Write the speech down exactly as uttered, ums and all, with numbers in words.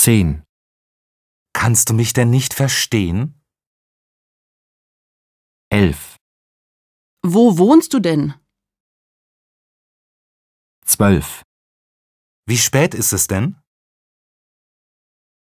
Zehn. Kannst du mich denn nicht verstehen? Elf. Wo wohnst du denn? Zwölf. Wie spät ist es denn?